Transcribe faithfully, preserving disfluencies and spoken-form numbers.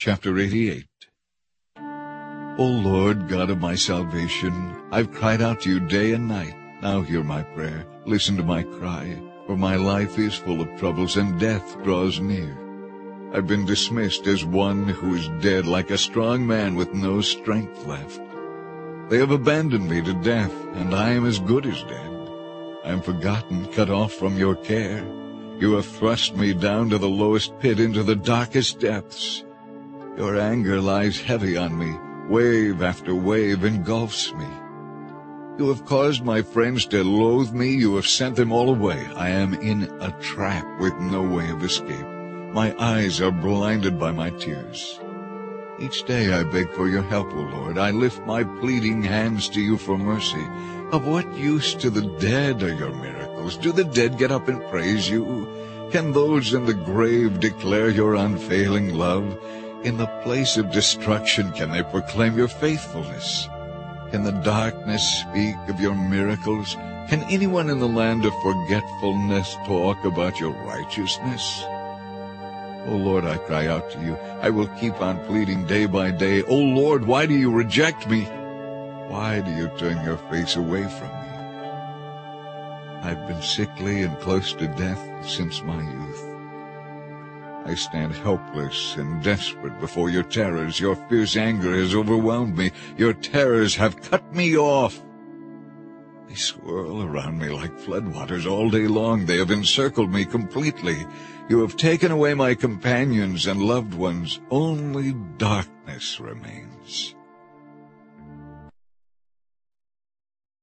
Chapter eighty-eight. O Lord, God of my salvation, I've cried out to you day and night. Now hear my prayer, listen to my cry, for my life is full of troubles, and death draws near. I've been dismissed as one who is dead, like a strong man with no strength left. They have abandoned me to death, and I am as good as dead. I am forgotten, cut off from your care. You have thrust me down to the lowest pit, into the darkest depths. Your anger lies heavy on me. Wave after wave engulfs me. You have caused my friends to loathe me. You have sent them all away. I am in a trap with no way of escape. My eyes are blinded by my tears. Each day I beg for your help, O Lord. I lift my pleading hands to you for mercy. Of what use to the dead are your miracles? Do the dead get up and praise you? Can those in the grave declare your unfailing love? In the place of destruction can they proclaim your faithfulness? Can the darkness speak of your miracles? Can anyone in the land of forgetfulness talk about your righteousness? O Lord, I cry out to you. I will keep on pleading day by day. O Lord, why do you reject me? Why do you turn your face away from me? I've been sickly and close to death since my youth. I stand helpless and desperate before your terrors. Your fierce anger has overwhelmed me. Your terrors have cut me off. They swirl around me like floodwaters all day long. They have encircled me completely. You have taken away my companions and loved ones. Only darkness remains.